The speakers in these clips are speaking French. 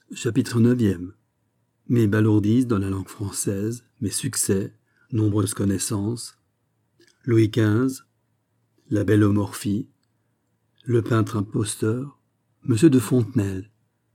Chapitre 9e. Mes balourdises dans la langue française, mes succès, nombreuses connaissances, Louis XV, la belle Omorphie, le peintre imposteur, Monsieur de Fontenelle.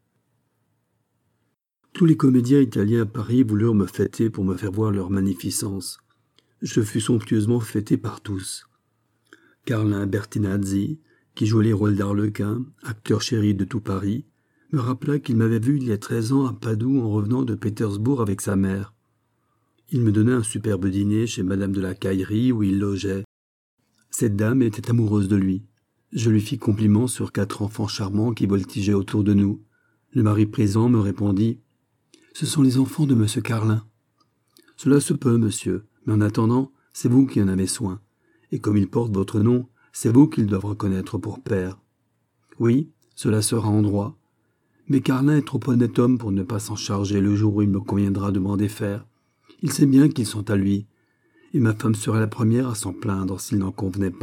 Tous les comédiens italiens à Paris voulurent me fêter pour me faire voir leur magnificence. Je fus somptueusement fêté par tous. Carlin Bertinazzi, qui jouait les rôles d'Arlequin, acteur chéri de tout Paris, me rappela qu'il m'avait vu il y a 13 ans à Padoue en revenant de Pétersbourg avec sa mère. Il me donna un superbe dîner chez Madame de la Caillerie où il logeait. Cette dame était amoureuse de lui. Je lui fis compliment sur 4 enfants charmants qui voltigeaient autour de nous. Le mari présent me répondit « Ce sont les enfants de Monsieur Carlin. »« Cela se peut, monsieur, mais en attendant, c'est vous qui en avez soin. Et comme ils portent votre nom, c'est vous qu'ils doivent reconnaître pour père. »« Oui, cela sera en droit. Mais Carlin est trop honnête homme pour ne pas s'en charger le jour où il me conviendra de m'en défaire. Il sait bien qu'ils sont à lui, et ma femme serait la première à s'en plaindre s'il n'en convenait pas. »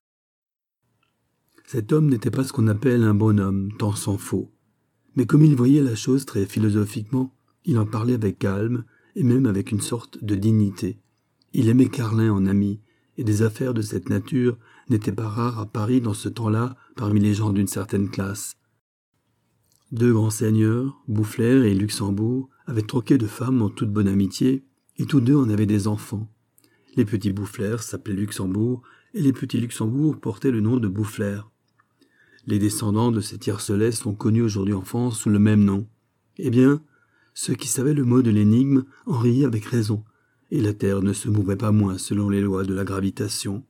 Cet homme n'était pas ce qu'on appelle un bonhomme, tant s'en faut. Mais comme il voyait la chose très philosophiquement, il en parlait avec calme, et même avec une sorte de dignité. Il aimait Carlin en ami, et des affaires de cette nature n'étaient pas rares à Paris dans ce temps-là parmi les gens d'une certaine classe. 2 grands seigneurs, Boufflers et Luxembourg, avaient troqué de femmes en toute bonne amitié, et tous 2 en avaient des enfants. Les petits Boufflers s'appelaient Luxembourg, et les petits Luxembourg portaient le nom de Boufflers. Les descendants de ces tiercelets sont connus aujourd'hui en France sous le même nom. Eh bien, ceux qui savaient le mot de l'énigme en riaient avec raison, et la terre ne se mouvait pas moins selon les lois de la gravitation.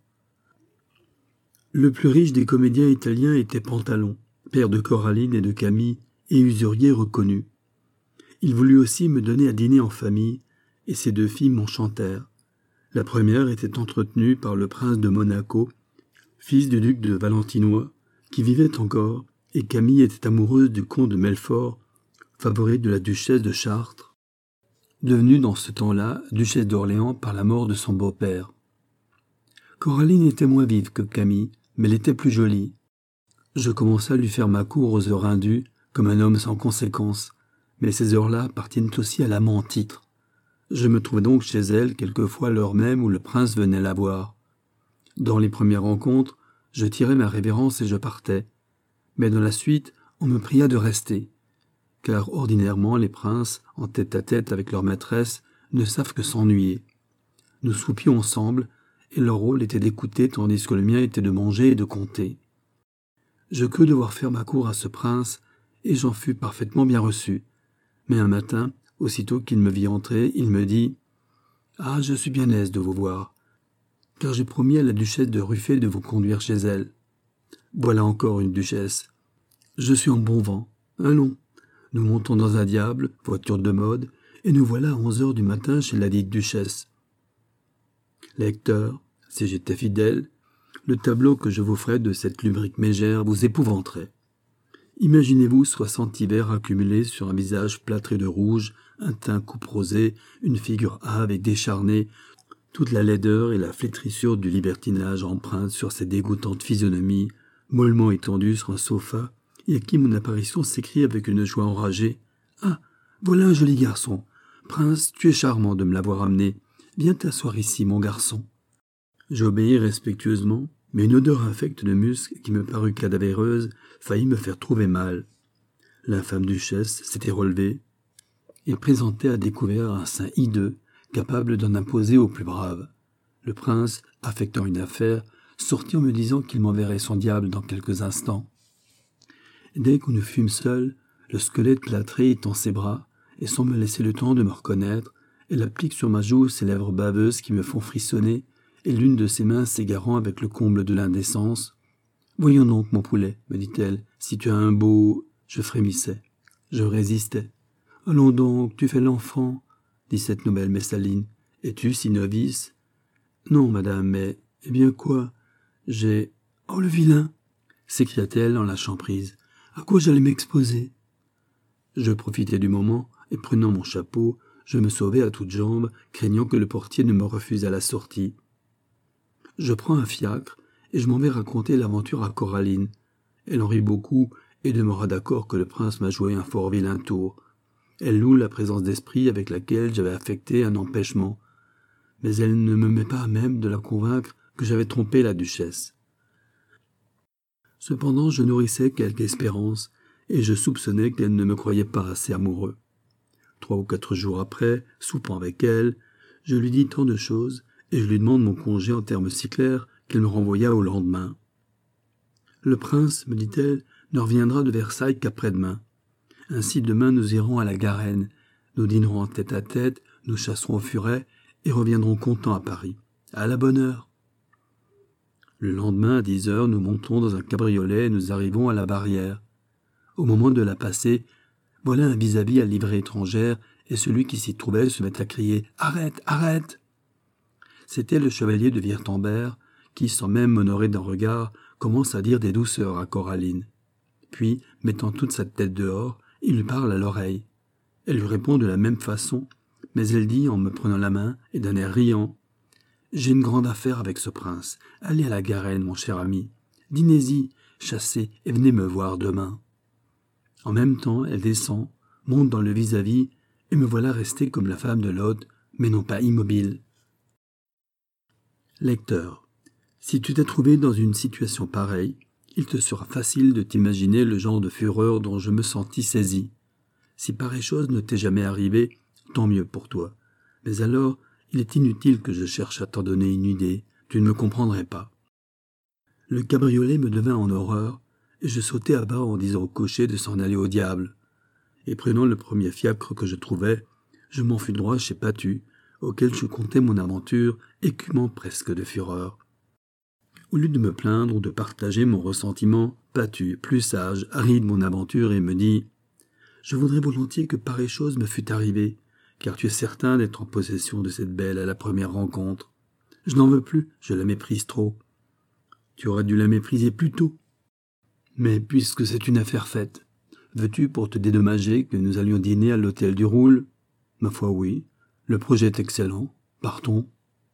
Le plus riche des comédiens italiens était Pantalon, père de Coraline et de Camille, et usurier reconnu. Il voulut aussi me donner à dîner en famille, et ces 2 filles m'enchantèrent. La première était entretenue par le prince de Monaco, fils du duc de Valentinois, qui vivait encore, et Camille était amoureuse du comte de Melfort, favori de la duchesse de Chartres, devenue dans ce temps-là duchesse d'Orléans par la mort de son beau-père. Coraline était moins vive que Camille, mais elle était plus jolie. Je commençai à lui faire ma cour aux heures indues, comme un homme sans conséquence, mais ces heures-là appartiennent aussi à l'amant en titre. Je me trouvais donc chez elle quelquefois à l'heure même où le prince venait la voir. Dans les premières rencontres, je tirais ma révérence et je partais, mais dans la suite, on me pria de rester, car ordinairement les princes, en tête-à-tête avec leur maîtresse, ne savent que s'ennuyer. Nous soupions ensemble, et leur rôle était d'écouter tandis que le mien était de manger et de compter. Je crus devoir faire ma cour à ce prince, et j'en fus parfaitement bien reçu. Mais un matin, aussitôt qu'il me vit entrer, il me dit « Ah, je suis bien aise de vous voir, car j'ai promis à la duchesse de Ruffey de vous conduire chez elle. Voilà encore une duchesse. Je suis en bon vent. Allons, nous montons dans un diable, voiture de mode, et nous voilà à 11 heures du matin chez la dite duchesse. Lecteur, si j'étais fidèle, le tableau que je vous ferai de cette lubrique mégère vous épouvanterait. Imaginez-vous 60 hivers accumulés sur un visage plâtré de rouge, un teint couperosé, une figure hâve et décharnée, toute la laideur et la flétrissure du libertinage empreintes sur ces dégoûtantes physionomies, mollement étendues sur un sofa, et à qui mon apparition s'écrie avec une joie enragée. « Ah, voilà un joli garçon. Prince, tu es charmant de me l'avoir amené. Viens t'asseoir ici, mon garçon. » J'obéis respectueusement, mais une odeur infecte de musc qui me parut cadavéreuse faillit me faire trouver mal. L'infâme duchesse s'était relevée et présentait à découvert un sein hideux, capable d'en imposer aux plus braves. Le prince, affectant une affaire, sortit en me disant qu'il m'enverrait son diable dans quelques instants. Dès que nous fûmes seuls, le squelette plâtré étend ses bras, et sans me laisser le temps de me reconnaître, elle applique sur ma joue ses lèvres baveuses qui me font frissonner, et l'une de ses mains s'égarant avec le comble de l'indécence. « Voyons donc, mon poulet, me dit-elle, si tu as un beau... » Je frémissais. Je résistais. « Allons donc, tu fais l'enfant, » dit cette nouvelle Messaline. « Es-tu si novice ?»« Non, madame, mais... » « Eh bien quoi ? J'ai... »« Oh, le vilain !» s'écria-t-elle en lâchant prise. « À quoi j'allais m'exposer ?» Je profitai du moment, et prenant mon chapeau, je me sauvai à toutes jambes, craignant que le portier ne me refusât la sortie. Je prends un fiacre, et je m'en vais raconter l'aventure à Coraline. Elle en rit beaucoup, et demeura d'accord que le prince m'a joué un fort vilain tour. Elle loue la présence d'esprit avec laquelle j'avais affecté un empêchement, mais elle ne me met pas à même de la convaincre que j'avais trompé la duchesse. Cependant, je nourrissais quelque espérance, et je soupçonnais qu'elle ne me croyait pas assez amoureux. 3 ou 4 jours après, soupant avec elle, je lui dis tant de choses, et je lui demande mon congé en termes si clairs qu'elle me renvoya au lendemain. Le prince, me dit-elle, ne reviendra de Versailles qu'après-demain. Ainsi demain nous irons à la Garenne, nous dînerons en tête-à-tête, nous chasserons au furet, et reviendrons contents à Paris. À la bonne heure. Le lendemain, à 10 heures, nous montons dans un cabriolet et nous arrivons à la barrière. Au moment de la passer, voilà un vis-à-vis à livrée étrangère, et celui qui s'y trouvait se met à crier « Arrête, arrête !» C'était le chevalier de Wirtemberg, qui, sans même m'honorer d'un regard, commence à dire des douceurs à Coraline. Puis, mettant toute sa tête dehors, il lui parle à l'oreille. Elle lui répond de la même façon, mais elle dit, en me prenant la main et d'un air riant, « J'ai une grande affaire avec ce prince. Allez à la Garenne, mon cher ami. Dînez-y, chassez et venez me voir demain. » En même temps, elle descend, monte dans le vis-à-vis, et me voilà resté comme la femme de l'hôte, mais non pas immobile. Lecteur, si tu t'es trouvé dans une situation pareille, il te sera facile de t'imaginer le genre de fureur dont je me sentis saisi. Si pareille chose ne t'est jamais arrivée, tant mieux pour toi. Mais alors, il est inutile que je cherche à t'en donner une idée, tu ne me comprendrais pas. Le cabriolet me devint en horreur, et je sautai à bas en disant au cocher de s'en aller au diable. Et prenant le premier fiacre que je trouvai, je m'en fus droit chez Patu, auquel je contai mon aventure, écumant presque de fureur. Au lieu de me plaindre ou de partager mon ressentiment, Patu, plus sage, rit de mon aventure et me dit « Je voudrais volontiers que pareille chose me fût arrivée, car tu es certain d'être en possession de cette belle à la première rencontre. Je n'en veux plus, je la méprise trop. Tu aurais dû la mépriser plus tôt. Mais puisque c'est une affaire faite, veux-tu pour te dédommager que nous allions dîner à l'hôtel du Roule ? Ma foi oui, le projet est excellent, partons. »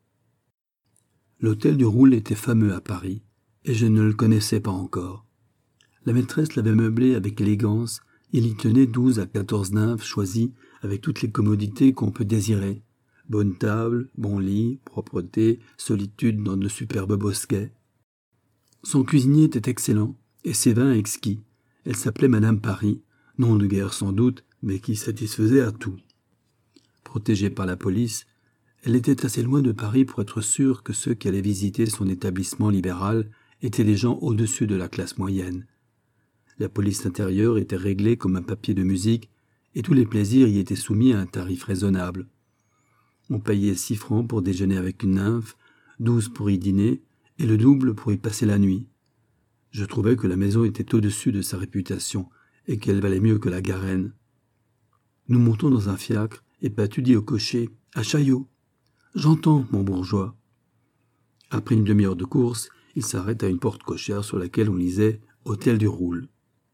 L'hôtel du Roule était fameux à Paris, et je ne le connaissais pas encore. La maîtresse l'avait meublé avec élégance, il y tenait 12 à 14 nymphes choisies avec toutes les commodités qu'on peut désirer. Bonne table, bon lit, propreté, solitude dans de superbes bosquets. Son cuisinier était excellent, et ses vins exquis. Elle s'appelait Madame Paris, nom de guerre sans doute, mais qui satisfaisait à tout. Protégée par la police, elle était assez loin de Paris pour être sûre que ceux qui allaient visiter son établissement libéral étaient des gens au-dessus de la classe moyenne. La police intérieure était réglée comme un papier de musique, et tous les plaisirs y étaient soumis à un tarif raisonnable. On payait 6 francs pour déjeuner avec une nymphe, 12 pour y dîner, et le double pour y passer la nuit. Je trouvais que la maison était au-dessus de sa réputation, et qu'elle valait mieux que la Garenne. Nous montons dans un fiacre, et Patu dit au cocher « À Chaillot !»« J'entends, mon bourgeois. » Après une demi-heure de course, il s'arrête à une porte cochère sur laquelle on lisait « Hôtel du Roule ».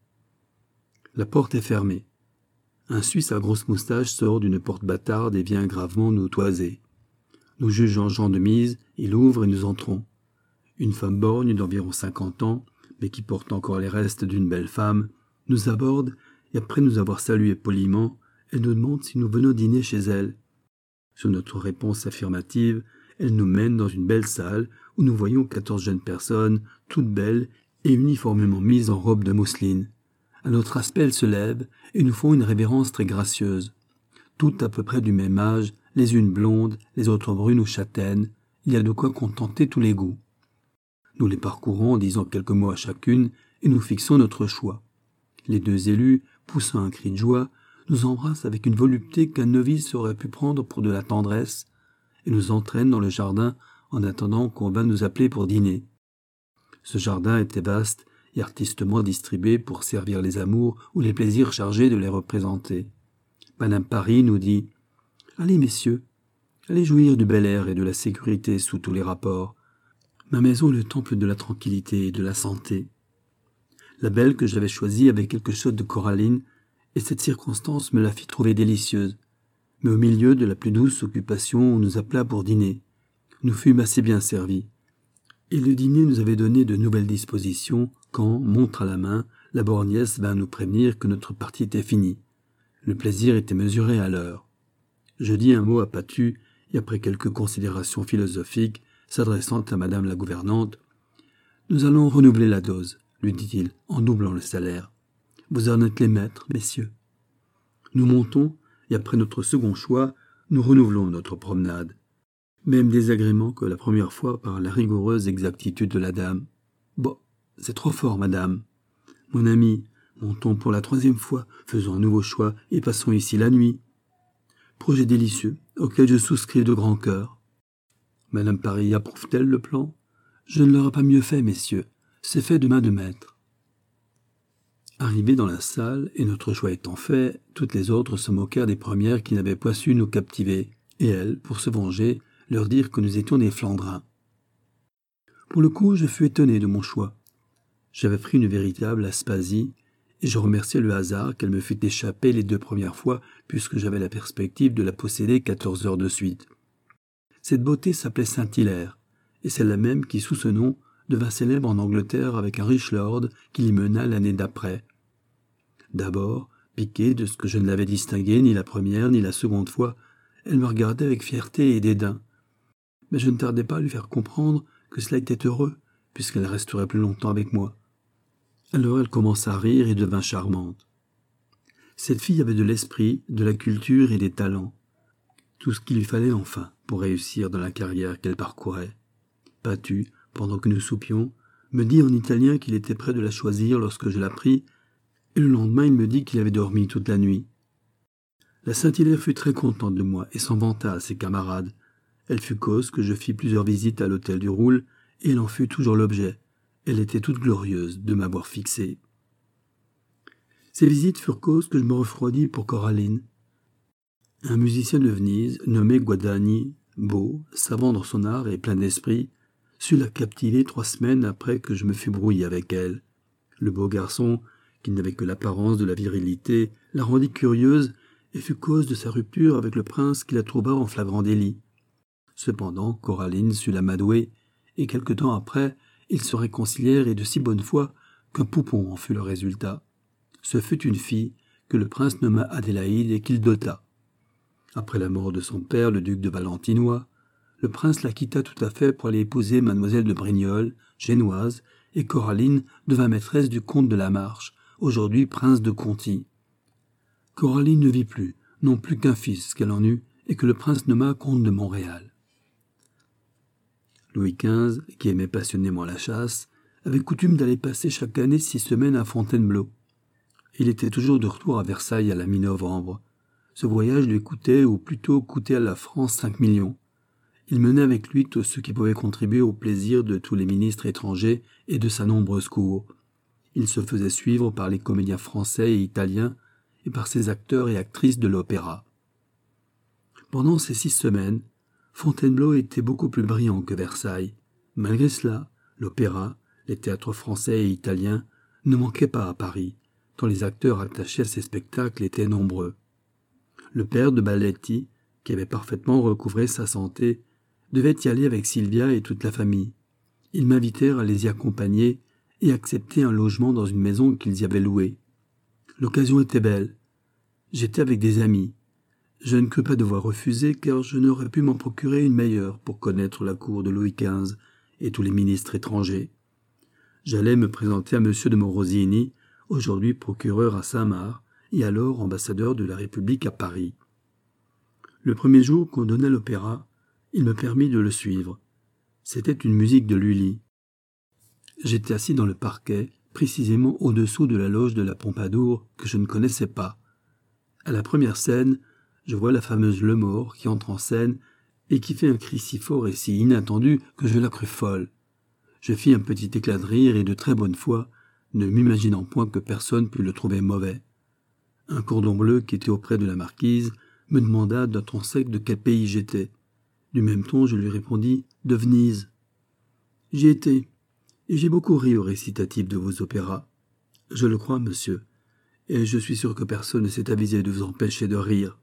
La porte est fermée. Un Suisse à grosse moustache sort d'une porte bâtarde et vient gravement nous toiser. Nous jugeant gens de mise, il ouvre et nous entrons. Une femme borgne d'environ 50 ans, mais qui porte encore les restes d'une belle femme, nous aborde et après nous avoir salués poliment, elle nous demande si nous venons dîner chez elle. Sur notre réponse affirmative, elle nous mène dans une belle salle où nous voyons 14 jeunes personnes, toutes belles et uniformément mises en robe de mousseline. À notre aspect, elles se lèvent et nous font une révérence très gracieuse. Toutes à peu près du même âge, les unes blondes, les autres brunes ou châtaines, il y a de quoi contenter tous les goûts. Nous les parcourons en disant quelques mots à chacune et nous fixons notre choix. Les 2 élus, poussant un cri de joie, nous embrassent avec une volupté qu'un novice aurait pu prendre pour de la tendresse et nous entraînent dans le jardin en attendant qu'on vînt nous appeler pour dîner. Ce jardin était vaste et artistement distribué pour servir les amours ou les plaisirs chargés de les représenter. Madame Paris nous dit « Allez, messieurs, allez jouir du bel air et de la sécurité sous tous les rapports. Ma maison est le temple de la tranquillité et de la santé. » La belle que j'avais choisie avait quelque chose de Coraline, et cette circonstance me la fit trouver délicieuse. Mais au milieu de la plus douce occupation, on nous appela pour dîner. Nous fûmes assez bien servis. Et le dîner nous avait donné de nouvelles dispositions quand, montre à la main, la borgnesse vint nous prévenir que notre partie était finie. Le plaisir était mesuré à l'heure. Je dis un mot à Patu, et après quelques considérations philosophiques, s'adressant à madame la gouvernante, « Nous allons renouveler la dose, lui dit-il, en doublant le salaire. Vous en êtes les maîtres, messieurs. Nous montons, et après notre second choix, nous renouvelons notre promenade. Même désagrément que la première fois par la rigoureuse exactitude de la dame. Bon, c'est trop fort, madame. Mon ami, montons pour la 3e fois, faisons un nouveau choix et passons ici la nuit. Projet délicieux, auquel je souscris de grand cœur. Madame Paris approuve-t-elle le plan? Je ne l'aurais pas mieux fait, messieurs. C'est fait de main de maître. Arrivés dans la salle, et notre choix étant fait, toutes les autres se moquèrent des premières qui n'avaient pas su nous captiver, et elles, pour se venger, leur dirent que nous étions des Flandrins. Pour le coup, je fus étonné de mon choix. J'avais pris une véritable Aspasie, et je remerciais le hasard qu'elle me fût échappée les 2 premières fois, puisque j'avais la perspective de la posséder 14 heures de suite. Cette beauté s'appelait Saint-Hilaire, et c'est la même qui, sous ce nom, devint célèbre en Angleterre avec un riche lord qui l'y mena l'année d'après. D'abord, piquée de ce que je ne l'avais distinguée ni la première ni la seconde fois, elle me regardait avec fierté et dédain. Mais je ne tardai pas à lui faire comprendre que cela était heureux, puisqu'elle resterait plus longtemps avec moi. Alors elle commença à rire et devint charmante. Cette fille avait de l'esprit, de la culture et des talents. Tout ce qu'il lui fallait enfin pour réussir dans la carrière qu'elle parcourait. Patu, pendant que nous soupions, me dit en italien qu'il était prêt de la choisir lorsque je la pris, et le lendemain il me dit qu'il avait dormi toute la nuit. La Saint-Hilaire fut très contente de moi et s'en vanta à ses camarades. Elle fut cause que je fis plusieurs visites à l'hôtel du Roule, et elle en fut toujours l'objet. Elle était toute glorieuse de m'avoir fixé. Ces visites furent cause que je me refroidis pour Coraline. Un musicien de Venise, nommé Guadagni, beau, savant dans son art et plein d'esprit, sut la captiver 3 semaines après que je me fus brouillé avec elle. Le beau garçon, qui n'avait que l'apparence de la virilité, la rendit curieuse et fut cause de sa rupture avec le prince qui la trouva en flagrant délit. Cependant, Coraline sut l'amadouer, et quelque temps après, ils se réconcilièrent et de si bonne foi qu'un poupon en fut le résultat. Ce fut une fille que le prince nomma Adélaïde et qu'il dota. Après la mort de son père, le duc de Valentinois, le prince la quitta tout à fait pour aller épouser mademoiselle de Brignoles, génoise, et Coraline devint maîtresse du comte de la Marche, aujourd'hui prince de Conti. Coraline ne vit plus, non plus qu'un fils qu'elle en eut, et que le prince nomma comte de Montréal. Louis XV, qui aimait passionnément la chasse, avait coutume d'aller passer chaque année 6 semaines à Fontainebleau. Il était toujours de retour à Versailles à la mi-novembre. Ce voyage lui coûtait, ou plutôt coûtait à la France 5 millions. Il menait avec lui tout ce qui pouvait contribuer au plaisir de tous les ministres étrangers et de sa nombreuse cour. Il se faisait suivre par les comédiens français et italiens et par ses acteurs et actrices de l'opéra. Pendant ces 6 semaines, Fontainebleau était beaucoup plus brillant que Versailles. Malgré cela, l'opéra, les théâtres français et italiens ne manquaient pas à Paris, tant les acteurs attachés à ces spectacles étaient nombreux. Le père de Baletti, qui avait parfaitement recouvré sa santé, devait y aller avec Sylvia et toute la famille. Ils m'invitèrent à les y accompagner et accepter un logement dans une maison qu'ils y avaient louée. L'occasion était belle. J'étais avec des amis. Je ne crus pas devoir refuser, car je n'aurais pu m'en procurer une meilleure pour connaître la cour de Louis XV et tous les ministres étrangers. J'allais me présenter à M. de Morosini, aujourd'hui procureur à Saint-Marc et alors ambassadeur de la République à Paris. Le premier jour qu'on donnait l'opéra, il me permit de le suivre. C'était une musique de Lully. J'étais assis dans le parquet, précisément au-dessous de la loge de la Pompadour, que je ne connaissais pas. À la première scène, je vois la fameuse Lemort qui entre en scène et qui fait un cri si fort et si inattendu que je la crus folle. Je fis un petit éclat de rire et de très bonne foi, ne m'imaginant point que personne pût le trouver mauvais. Un cordon bleu qui était auprès de la marquise me demanda d'un ton sec de quel pays j'étais. Du même ton, je lui répondis « de Venise ». J'y étais, et j'ai beaucoup ri au récitatif de vos opéras. Je le crois, monsieur, et je suis sûr que personne ne s'est avisé de vous empêcher de rire.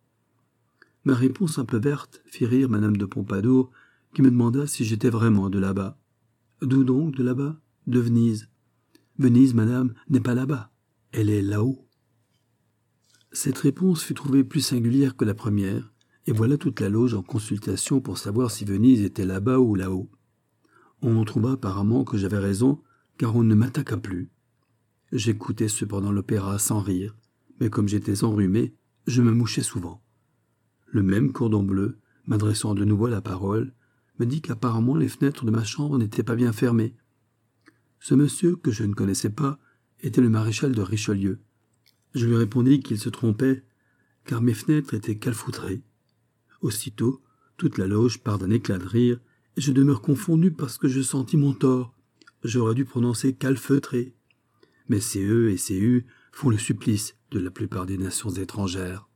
Ma réponse un peu verte fit rire madame de Pompadour, qui me demanda si j'étais vraiment de là-bas. D'où donc, de là-bas? De Venise. Venise, madame, n'est pas là-bas. Elle est là-haut. » Cette réponse fut trouvée plus singulière que la première, et voilà toute la loge en consultation pour savoir si Venise était là-bas ou là-haut. On trouva apparemment que j'avais raison, car on ne m'attaqua plus. J'écoutais cependant l'opéra sans rire, mais comme j'étais enrhumé, je me mouchais souvent. Le même cordon bleu, m'adressant de nouveau la parole, me dit qu'apparemment les fenêtres de ma chambre n'étaient pas bien fermées. Ce monsieur, que je ne connaissais pas, était le maréchal de Richelieu. Je lui répondis qu'il se trompait, car mes fenêtres étaient calfoutrées. Aussitôt, toute la loge part d'un éclat de rire, et je demeure confondu parce que je sentis mon tort. J'aurais dû prononcer calfeutré. Mais CE et CU font le supplice de la plupart des nations étrangères.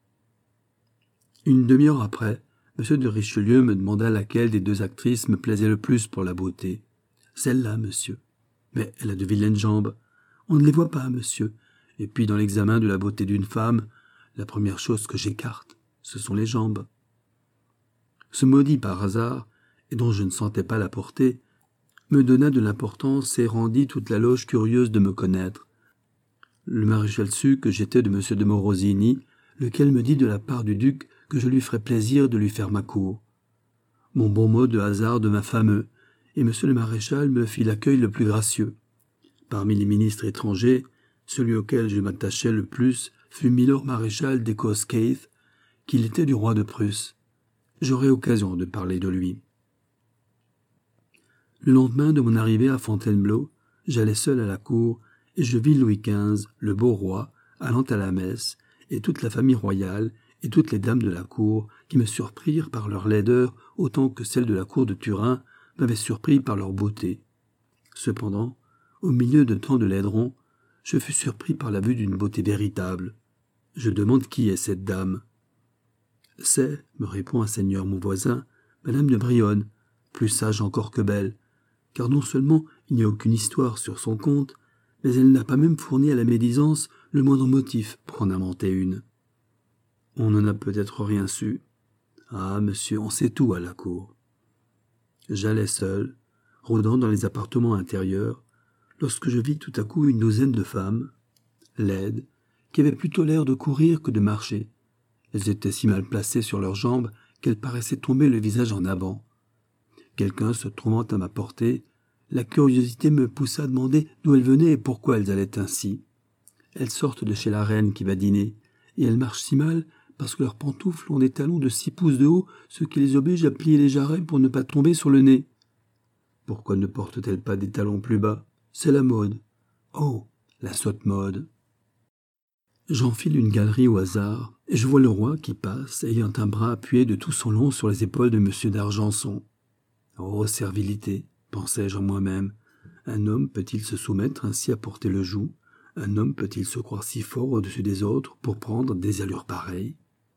Une demi-heure après, M. de Richelieu me demanda laquelle des deux actrices me plaisait le plus pour la beauté. « Celle-là, monsieur. »« Mais elle a de vilaines jambes. »« On ne les voit pas, monsieur. Et puis, dans l'examen de la beauté d'une femme, la première chose que j'écarte, ce sont les jambes. » Ce mot dit par hasard, et dont je ne sentais pas la portée, me donna de l'importance et rendit toute la loge curieuse de me connaître. Le maréchal sut que j'étais de M. de Morosini, lequel me dit de la part du duc que je lui ferais plaisir de lui faire ma cour. Mon bon mot de hasard devint fameux, et M. le maréchal me fit l'accueil le plus gracieux. Parmi les ministres étrangers, celui auquel je m'attachais le plus fut Milord maréchal d'Écosse-Keith, qu'il était du roi de Prusse. J'aurai occasion de parler de lui. Le lendemain de mon arrivée à Fontainebleau, j'allais seul à la cour, et je vis Louis XV, le beau roi, allant à la messe, et toute la famille royale, et toutes les dames de la cour, qui me surprirent par leur laideur autant que celles de la cour de Turin m'avaient surpris par leur beauté. Cependant, au milieu de tant de laiderons, je fus surpris par la vue d'une beauté véritable. Je demande qui est cette dame. « C'est, me répond un seigneur mon voisin, madame de Brionne, plus sage encore que belle, car non seulement il n'y a aucune histoire sur son compte, mais elle n'a pas même fourni à la médisance le moindre motif pour en inventer une. On n'en a peut-être rien su. Ah, monsieur, on sait tout à la cour. » J'allais seul, rôdant dans les appartements intérieurs, lorsque je vis tout à coup une douzaine de femmes, laides, qui avaient plutôt l'air de courir que de marcher. Elles étaient si mal placées sur leurs jambes qu'elles paraissaient tomber le visage en avant. Quelqu'un se trouvant à ma portée, la curiosité me poussa à demander d'où elles venaient et pourquoi elles allaient ainsi. Elles sortent de chez la reine qui va dîner, et elles marchent si mal parce que leurs pantoufles ont des talons de 6 pouces de haut, ce qui les oblige à plier les jarrets pour ne pas tomber sur le nez. Pourquoi ne portent-elles pas des talons plus bas? C'est la mode. Oh, la sotte mode. J'enfile une galerie au hasard, et je vois le roi qui passe, ayant un bras appuyé de tout son long sur les épaules de M. d'Argenson. Oh, servilité, pensai-je en moi-même. Un homme peut-il se soumettre ainsi à porter le joug? Un homme peut-il se croire si fort au-dessus des autres pour prendre des allures pareilles?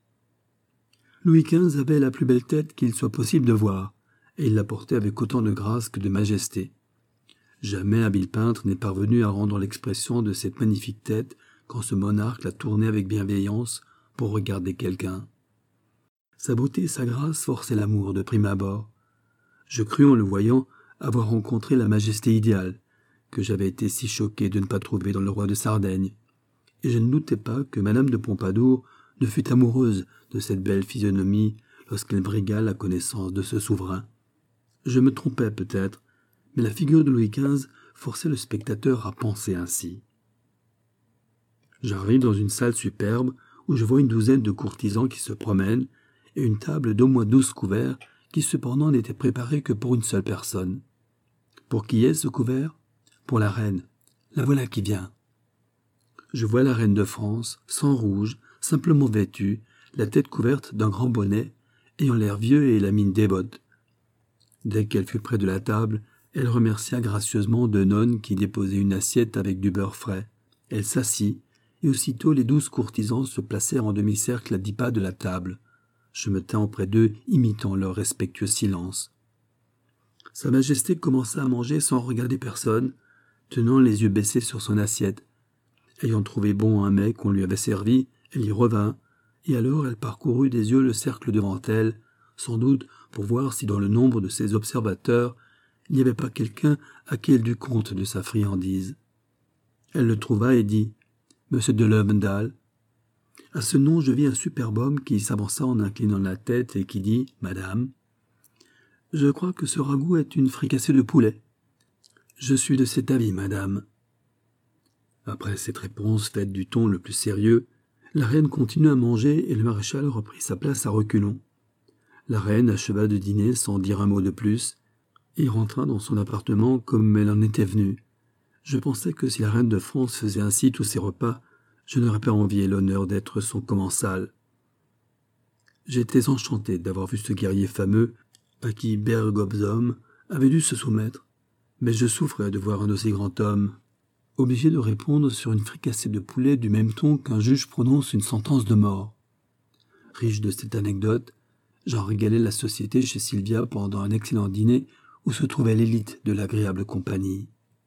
Louis XV avait la plus belle tête qu'il soit possible de voir, et il la portait avec autant de grâce que de majesté. Jamais habile peintre n'est parvenu à rendre l'expression de cette magnifique tête quand ce monarque la tournait avec bienveillance pour regarder quelqu'un. Sa beauté et sa grâce forçaient l'amour de prime abord. Je crus en le voyant avoir rencontré la majesté idéale, que j'avais été si choqué de ne pas trouver dans le roi de Sardaigne, et je ne doutais pas que Madame de Pompadour ne fût amoureuse de cette belle physionomie lorsqu'elle brigua la connaissance de ce souverain. Je me trompais peut-être, mais la figure de Louis XV forçait le spectateur à penser ainsi. J'arrive dans une salle superbe où je vois une douzaine de courtisans qui se promènent et une table d'au moins 12 couverts qui cependant n'était préparée que pour une seule personne. Pour qui est ce couvert? Pour la reine. La voilà qui vient. Je vois la reine de France, sans rouge, simplement vêtue, la tête couverte d'un grand bonnet, ayant l'air vieux et la mine dévote. Dès qu'elle fut près de la table, elle remercia gracieusement deux nonnes qui déposaient une assiette avec du beurre frais. Elle s'assit, et aussitôt les 12 courtisans se placèrent en demi-cercle à 10 pas de la table. Je me tins auprès d'eux, imitant leur respectueux silence. Sa Majesté commença à manger sans regarder personne, tenant les yeux baissés sur son assiette. Ayant trouvé bon un mets qu'on lui avait servi, elle y revint, et alors elle parcourut des yeux le cercle devant elle, sans doute pour voir si dans le nombre de ses observateurs, il n'y avait pas quelqu'un à qui elle dût compte de sa friandise. Elle le trouva et dit « Monsieur de Löwendal ». À ce nom, je vis un superbe homme qui s'avança en inclinant la tête et qui dit « Madame, je crois que ce ragoût est une fricassée de poulet. »« Je suis de cet avis, madame. » Après cette réponse faite du ton le plus sérieux, la reine continua à manger et le maréchal reprit sa place à reculons. La reine acheva de dîner sans dire un mot de plus et rentra dans son appartement comme elle en était venue. Je pensais que si la reine de France faisait ainsi tous ses repas, je n'aurais pas envié l'honneur d'être son commensal. J'étais enchanté d'avoir vu ce guerrier fameux à qui Bergobzom avait dû se soumettre, mais je souffrais de voir un aussi grand homme obligé de répondre sur une fricassée de poulet du même ton qu'un juge prononce une sentence de mort. Riche de cette anecdote, j'en régalai la société chez Sylvia pendant un excellent dîner où se trouvait l'élite de l'agréable compagnie.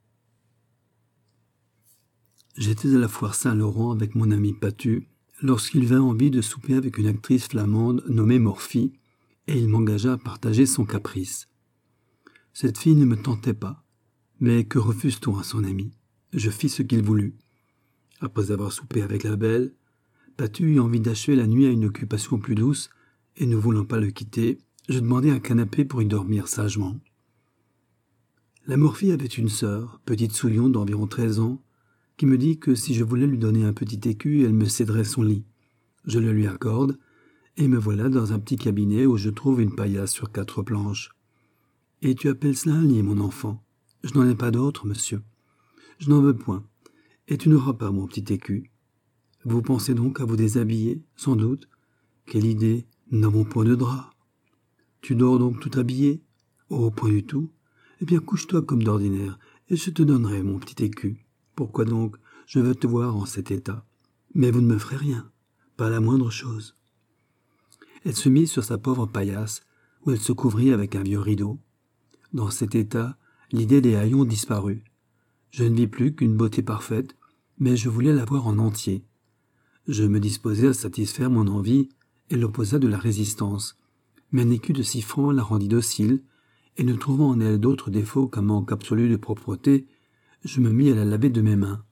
J'étais à la foire Saint-Laurent avec mon ami Patu lorsqu'il vint envie de souper avec une actrice flamande nommée Morphy, et il m'engagea à partager son caprice. Cette fille ne me tentait pas, mais que refuse-t-on à son ami? Je fis ce qu'il voulut. Après avoir soupé avec la belle, Patu eut envie d'achever la nuit à une occupation plus douce, et ne voulant pas le quitter, je demandai un canapé pour y dormir sagement. La Morphy avait une sœur, petite souillon d'environ 13 ans, qui me dit que si je voulais lui donner un petit écu, elle me céderait son lit. Je le lui accorde, et me voilà dans un petit cabinet où je trouve une paillasse sur 4 planches. « Et tu appelles cela un lit, mon enfant? Je n'en ai pas d'autre, monsieur. Je n'en veux point, et tu n'auras pas mon petit écu. Vous pensez donc à vous déshabiller, sans doute? Quelle idée, nous n'avons point de drap. Tu dors donc tout habillé? Oh, point du tout. Eh bien, couche-toi comme d'ordinaire, et je te donnerai mon petit écu. Pourquoi donc? Je veux te voir en cet état. Mais vous ne me ferez rien, pas la moindre chose. » Elle se mit sur sa pauvre paillasse, où elle se couvrit avec un vieux rideau. Dans cet état, l'idée des haillons disparut. Je ne vis plus qu'une beauté parfaite, mais je voulais la voir en entier. Je me disposai à satisfaire mon envie et l'opposa de la résistance. Mais un écu de 6 francs la rendit docile, et ne trouvant en elle d'autre défaut qu'un manque absolu de propreté, je me mis à la laver de mes mains.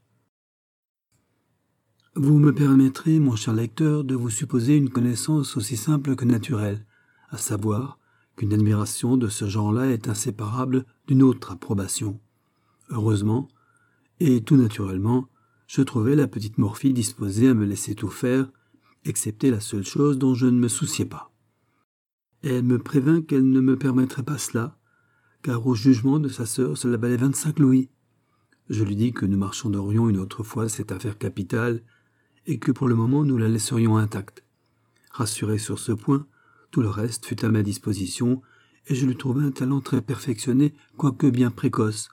Vous me permettrez, mon cher lecteur, de vous supposer une connaissance aussi simple que naturelle, à savoir qu'une admiration de ce genre-là est inséparable d'une autre approbation. Heureusement, et tout naturellement, je trouvais la petite Morphy disposée à me laisser tout faire, excepté la seule chose dont je ne me souciais pas. Elle me prévint qu'elle ne me permettrait pas cela, car au jugement de sa sœur cela valait 25 louis. Je lui dis que nous marchanderions une autre fois cette affaire capitale, et que pour le moment nous la laisserions intacte. Rassuré sur ce point, tout le reste fut à ma disposition, et je lui trouvai un talent très perfectionné, quoique bien précoce.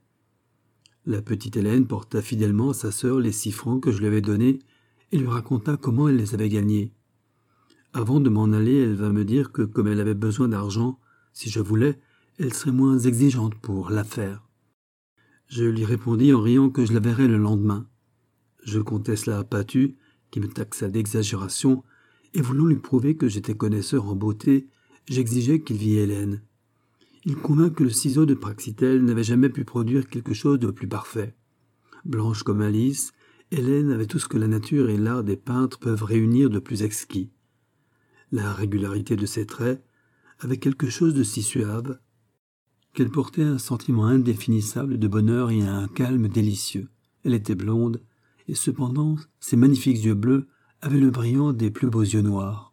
La petite Hélène porta fidèlement à sa sœur les 6 francs que je lui avais donnés, et lui raconta comment elle les avait gagnés. Avant de m'en aller, elle vint me dire que comme elle avait besoin d'argent, si je voulais, elle serait moins exigeante pour l'affaire. Je lui répondis en riant que je la verrais le lendemain. Je contai cela à Patu, qui me taxa d'exagération, et voulant lui prouver que j'étais connaisseur en beauté, j'exigeais qu'il vît Hélène. Il convint que le ciseau de Praxitèle n'avait jamais pu produire quelque chose de plus parfait. Blanche comme un lys, Hélène avait tout ce que la nature et l'art des peintres peuvent réunir de plus exquis. La régularité de ses traits avait quelque chose de si suave qu'elle portait un sentiment indéfinissable de bonheur et un calme délicieux. Elle était blonde, et cependant ses magnifiques yeux bleus avaient le brillant des plus beaux yeux noirs.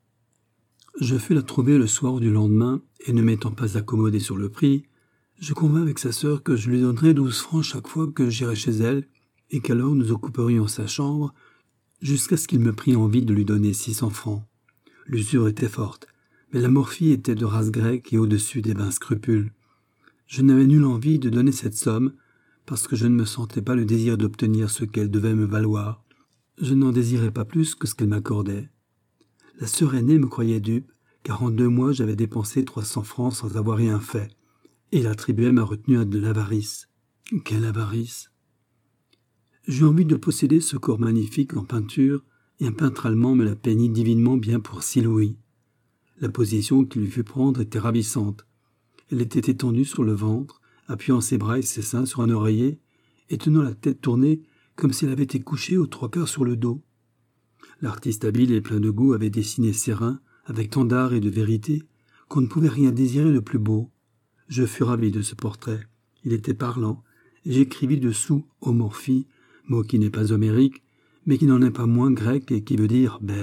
Je fus la trouver le soir du lendemain, et ne m'étant pas accommodé sur le prix, je convins avec sa sœur que je lui donnerais 12 francs chaque fois que j'irais chez elle, et qu'alors nous occuperions sa chambre, jusqu'à ce qu'il me prît envie de lui donner 600 francs. L'usure était forte, mais la Morphy était de race grecque et au-dessus des 20 scrupules. Je n'avais nulle envie de donner cette somme, parce que je ne me sentais pas le désir d'obtenir ce qu'elle devait me valoir. Je n'en désirais pas plus que ce qu'elle m'accordait. La sœur aînée me croyait dupe, car en 2 mois j'avais dépensé 300 francs sans avoir rien fait, et elle attribuait ma retenue à de l'avarice. Quelle avarice! J'eus envie de posséder ce corps magnifique en peinture, et un peintre allemand me l'a peignit divinement bien pour 6 louis. La position qu'il lui fut prendre était ravissante. Elle était étendue sur le ventre, appuyant ses bras et ses seins sur un oreiller, et tenant la tête tournée comme si elle avait été couchée aux 3/4 sur le dos. L'artiste habile et plein de goût avait dessiné ses reins avec tant d'art et de vérité qu'on ne pouvait rien désirer de plus beau. Je fus ravi de ce portrait. Il était parlant, et j'écrivis dessous « Omorphie », mot qui n'est pas homérique, mais qui n'en est pas moins grec et qui veut dire « belle ».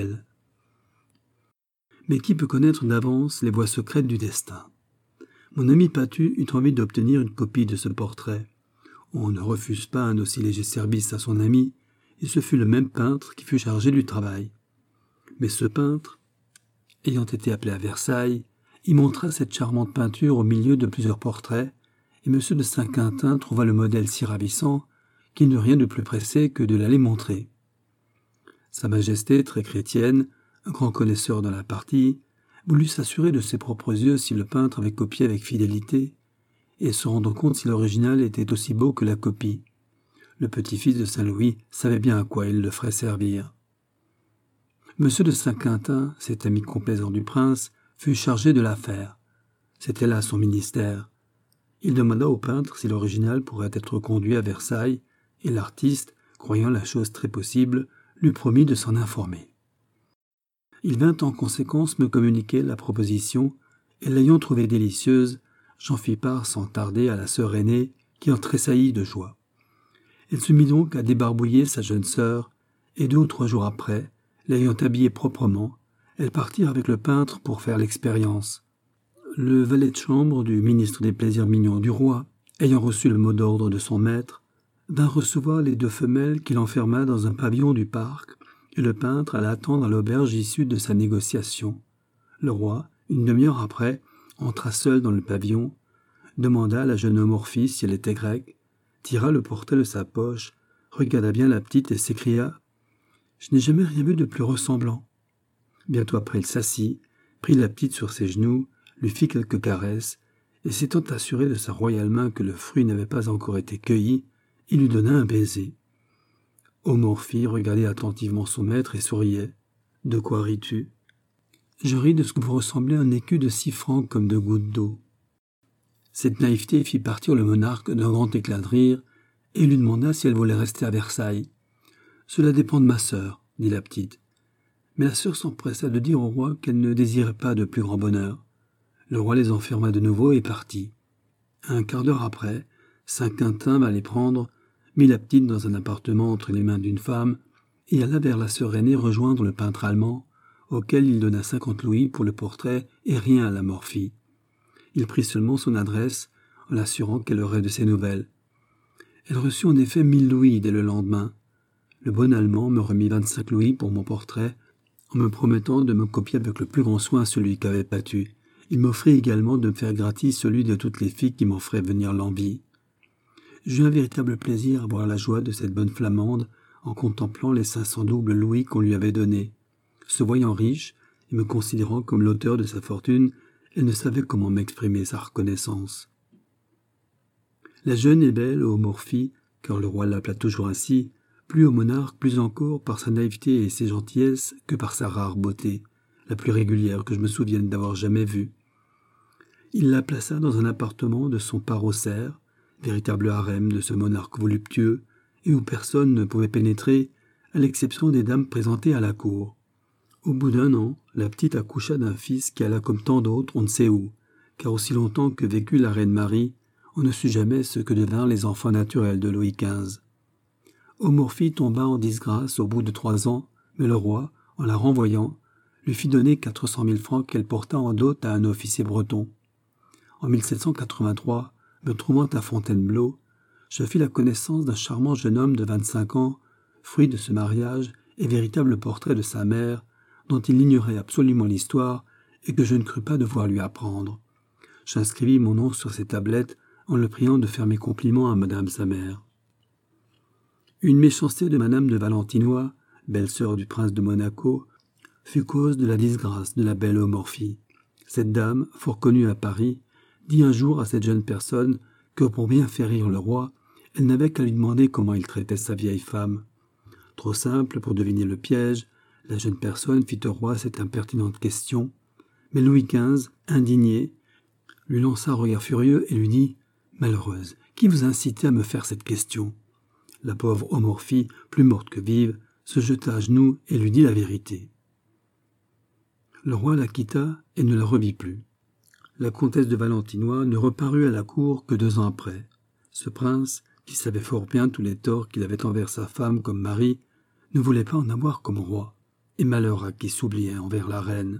Mais qui peut connaître d'avance les voies secrètes du destin? Mon ami Patu eut envie d'obtenir une copie de ce portrait. On ne refuse pas un aussi léger service à son ami, et ce fut le même peintre qui fut chargé du travail. Mais ce peintre, ayant été appelé à Versailles, y montra cette charmante peinture au milieu de plusieurs portraits, et M. de Saint-Quentin trouva le modèle si ravissant qu'il n'eut rien de plus pressé que de l'aller montrer. Sa Majesté, très chrétienne, un grand connaisseur dans la partie, voulut s'assurer de ses propres yeux si le peintre avait copié avec fidélité, et se rendre compte si l'original était aussi beau que la copie. Le petit-fils de Saint-Louis savait bien à quoi il le ferait servir. M. de Saint-Quentin, cet ami complaisant du prince, fut chargé de l'affaire. C'était là son ministère. Il demanda au peintre si l'original pourrait être conduit à Versailles, et l'artiste, croyant la chose très possible, lui promit de s'en informer. Il vint en conséquence me communiquer la proposition, et l'ayant trouvée délicieuse, j'en fis part sans tarder à la sœur aînée, qui en tressaillit de joie. Elle se mit donc à débarbouiller sa jeune sœur, et 2 ou 3 jours après, l'ayant habillée proprement, elles partirent avec le peintre pour faire l'expérience. Le valet de chambre du ministre des plaisirs mignons du roi, ayant reçu le mot d'ordre de son maître, vint recevoir les 2 femelles qu'il enferma dans un pavillon du parc, et le peintre alla attendre à l'auberge issue de sa négociation. Le roi, une demi-heure après, entra seul dans le pavillon, demanda à la jeune Omorphie si elle était grecque, tira le portrait de sa poche, regarda bien la petite et s'écria « Je n'ai jamais rien vu de plus ressemblant ». Bientôt après, il s'assit, prit la petite sur ses genoux, lui fit quelques caresses, et s'étant assuré de sa royale main que le fruit n'avait pas encore été cueilli, il lui donna un baiser. Omorphie regardait attentivement son maître et souriait. « De quoi ris-tu » ? « Je ris de ce que vous ressemblez à un écu de 6 francs comme 2 gouttes d'eau. » Cette naïveté fit partir le monarque d'un grand éclat de rire, et lui demanda si elle voulait rester à Versailles. « Cela dépend de ma sœur, » dit la petite. Mais la sœur s'empressa de dire au roi qu'elle ne désirait pas de plus grand bonheur. Le roi les enferma de nouveau et partit. Un quart d'heure après, Saint-Quentin va les prendre, mit la petite dans un appartement entre les mains d'une femme, et alla vers la sœur aînée rejoindre le peintre allemand, auquel il donna 50 louis pour le portrait et rien à la morphie. Il prit seulement son adresse, en l'assurant qu'elle aurait de ses nouvelles. Elle reçut en effet 1000 louis dès le lendemain. Le bon Allemand me remit 25 louis pour mon portrait, en me promettant de me copier avec le plus grand soin celui qu'avait Patu. Il m'offrit également de me faire gratis celui de toutes les filles qui m'en feraient venir l'envie. J'eus un véritable plaisir à voir la joie de cette bonne Flamande en contemplant les 500 doubles louis qu'on lui avait donnés. Se voyant riche et me considérant comme l'auteur de sa fortune, elle ne savait comment m'exprimer sa reconnaissance. La jeune et belle Omorphie, car le roi l'appela toujours ainsi, plut au monarque plus encore par sa naïveté et ses gentillesses que par sa rare beauté, la plus régulière que je me souvienne d'avoir jamais vue. Il la plaça dans un appartement de son parocère, véritable harem de ce monarque voluptueux, et où personne ne pouvait pénétrer, à l'exception des dames présentées à la cour. Au bout d'1 an, la petite accoucha d'un fils qui alla comme tant d'autres on ne sait où, car aussi longtemps que vécut la reine Marie, on ne sut jamais ce que devinrent les enfants naturels de Louis XV. Omorphie tomba en disgrâce au bout de 3 ans, mais le roi, en la renvoyant, lui fit donner 400 000 francs qu'elle porta en dot à un officier breton. En 1783, me trouvant à Fontainebleau, je fis la connaissance d'un charmant jeune homme de 25 ans, fruit de ce mariage et véritable portrait de sa mère, dont il ignorait absolument l'histoire et que je ne crus pas devoir lui apprendre. J'inscrivis mon nom sur ses tablettes en le priant de faire mes compliments à madame sa mère. Une méchanceté de madame de Valentinois, belle-sœur du prince de Monaco, fut cause de la disgrâce de la belle Omorphie. Cette dame, fort connue à Paris, dit un jour à cette jeune personne que pour bien faire rire le roi, elle n'avait qu'à lui demander comment il traitait sa vieille femme. Trop simple pour deviner le piège, la jeune personne fit au roi cette impertinente question, mais Louis XV, indigné, lui lança un regard furieux et lui dit « Malheureuse, qui vous incitait à me faire cette question ?» La pauvre Omorphie, plus morte que vive, se jeta à genoux et lui dit la vérité. Le roi la quitta et ne la revit plus. La comtesse de Valentinois ne reparut à la cour que 2 ans après. Ce prince, qui savait fort bien tous les torts qu'il avait envers sa femme comme mari, ne voulait pas en avoir comme roi, et malheur à qui s'oubliait envers la reine.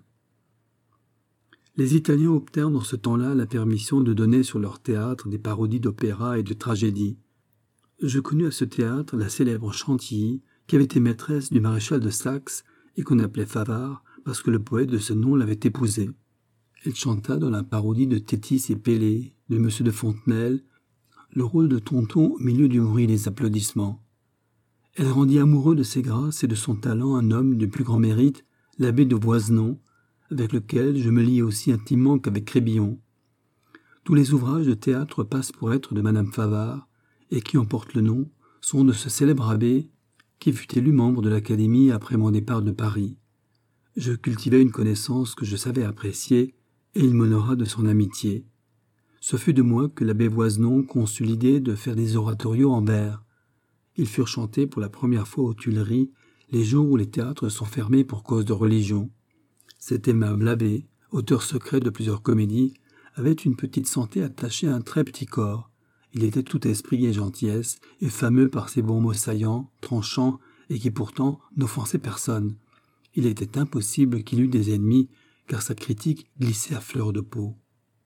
Les Italiens obtinrent dans ce temps-là la permission de donner sur leur théâtre des parodies d'opéra et de tragédies. Je connus à ce théâtre la célèbre Chantilly, qui avait été maîtresse du maréchal de Saxe et qu'on appelait Favart parce que le poète de ce nom l'avait épousée. Elle chanta dans la parodie de Tétis et Pélée, de M. de Fontenelle, le rôle de Tonton au milieu du bruit et des applaudissements. Elle rendit amoureux de ses grâces et de son talent un homme de plus grand mérite, l'abbé de Voisenon, avec lequel je me liai aussi intimement qu'avec Crébillon. Tous les ouvrages de théâtre passent pour être de Madame Favart, et qui en portent le nom, sont de ce célèbre abbé qui fut élu membre de l'Académie après mon départ de Paris. Je cultivai une connaissance que je savais apprécier, et il m'honora de son amitié. Ce fut de moi que l'abbé Voisenon conçut l'idée de faire des oratorios en vers. Ils furent chantés pour la première fois aux Tuileries, les jours où les théâtres sont fermés pour cause de religion. Cet aimable abbé, auteur secret de plusieurs comédies, avait une petite santé attachée à un très petit corps. Il était tout esprit et gentillesse, et fameux par ses bons mots saillants, tranchants, et qui pourtant n'offensaient personne. Il était impossible qu'il eût des ennemis, car sa critique glissait à fleur de peau.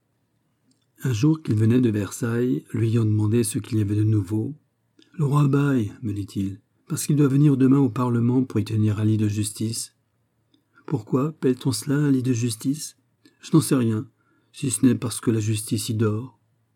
Un jour qu'il venait de Versailles, lui ayant demandé ce qu'il y avait de nouveau, « Le roi bâille, me dit-il, parce qu'il doit venir demain au Parlement pour y tenir un lit de justice. » « Pourquoi appelle-t-on cela un lit de justice ? Je n'en sais rien, si ce n'est parce que la justice y dort. »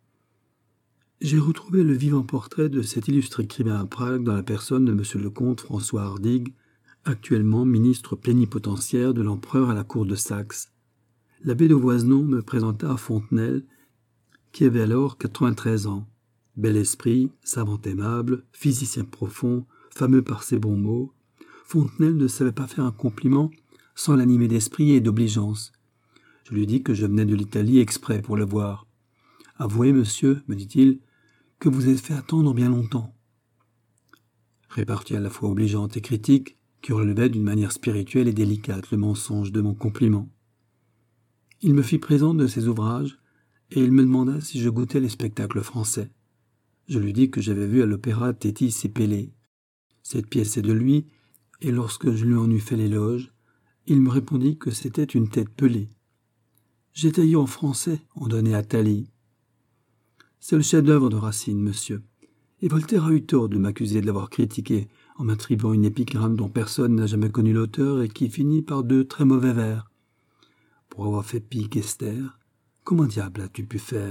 J'ai retrouvé le vivant portrait de cet illustre écrivain à Prague dans la personne de M. le comte François Hardig, actuellement ministre plénipotentiaire de l'empereur à la cour de Saxe. L'abbé de Voisenon me présenta à Fontenelle, qui avait alors 93 ans. Bel esprit, savant aimable, physicien profond, fameux par ses bons mots, Fontenelle ne savait pas faire un compliment sans l'animer d'esprit et d'obligeance. Je lui dis que je venais de l'Italie exprès pour le voir. « Avouez, monsieur, me dit-il, que vous êtes fait attendre bien longtemps. » Répartie à la fois obligeante et critique, qui relevait d'une manière spirituelle et délicate le mensonge de mon compliment. Il me fit présent de ses ouvrages, et il me demanda si je goûtais les spectacles français. Je lui dis que j'avais vu à l'opéra Tétis et Pélée. Cette pièce est de lui, et lorsque je lui en eus fait l'éloge, il me répondit que c'était une tête pelée. J'ai taillé en français, on donnait à Thalie. C'est le chef-d'œuvre de Racine, monsieur, et Voltaire a eu tort de m'accuser de l'avoir critiqué en m'attribuant une épigramme dont personne n'a jamais connu l'auteur et qui finit par 2 très mauvais vers. Pour avoir fait pique Esther, comment diable as-tu pu faire ?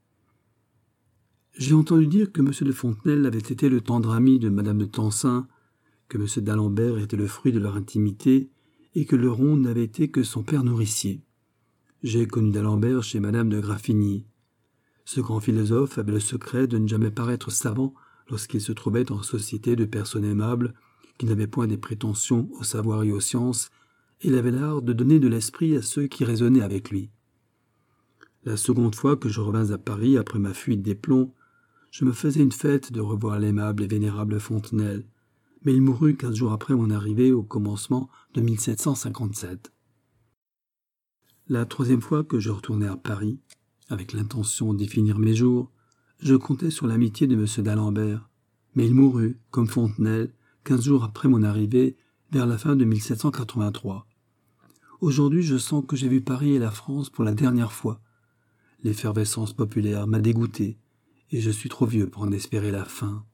J'ai entendu dire que M. de Fontenelle avait été le tendre ami de Mme de Tencin, que M. d'Alembert était le fruit de leur intimité, et que le Rond n'avait été que son père nourricier. J'ai connu d'Alembert chez Mme de Graffigny. Ce grand philosophe avait le secret de ne jamais paraître savant lorsqu'il se trouvait en société de personnes aimables qui n'avaient point des prétentions au savoir et aux sciences, et il avait l'art de donner de l'esprit à ceux qui raisonnaient avec lui. La seconde fois que je revins à Paris après ma fuite des plombs, je me faisais une fête de revoir l'aimable et vénérable Fontenelle, mais il mourut 15 jours après mon arrivée au commencement de 1757. La 3e fois que je retournai à Paris, avec l'intention d'y finir mes jours, je comptais sur l'amitié de M. d'Alembert, mais il mourut, comme Fontenelle, 15 jours après mon arrivée, vers la fin de 1783. Aujourd'hui, je sens que j'ai vu Paris et la France pour la dernière fois. L'effervescence populaire m'a dégoûté, et je suis trop vieux pour en espérer la fin.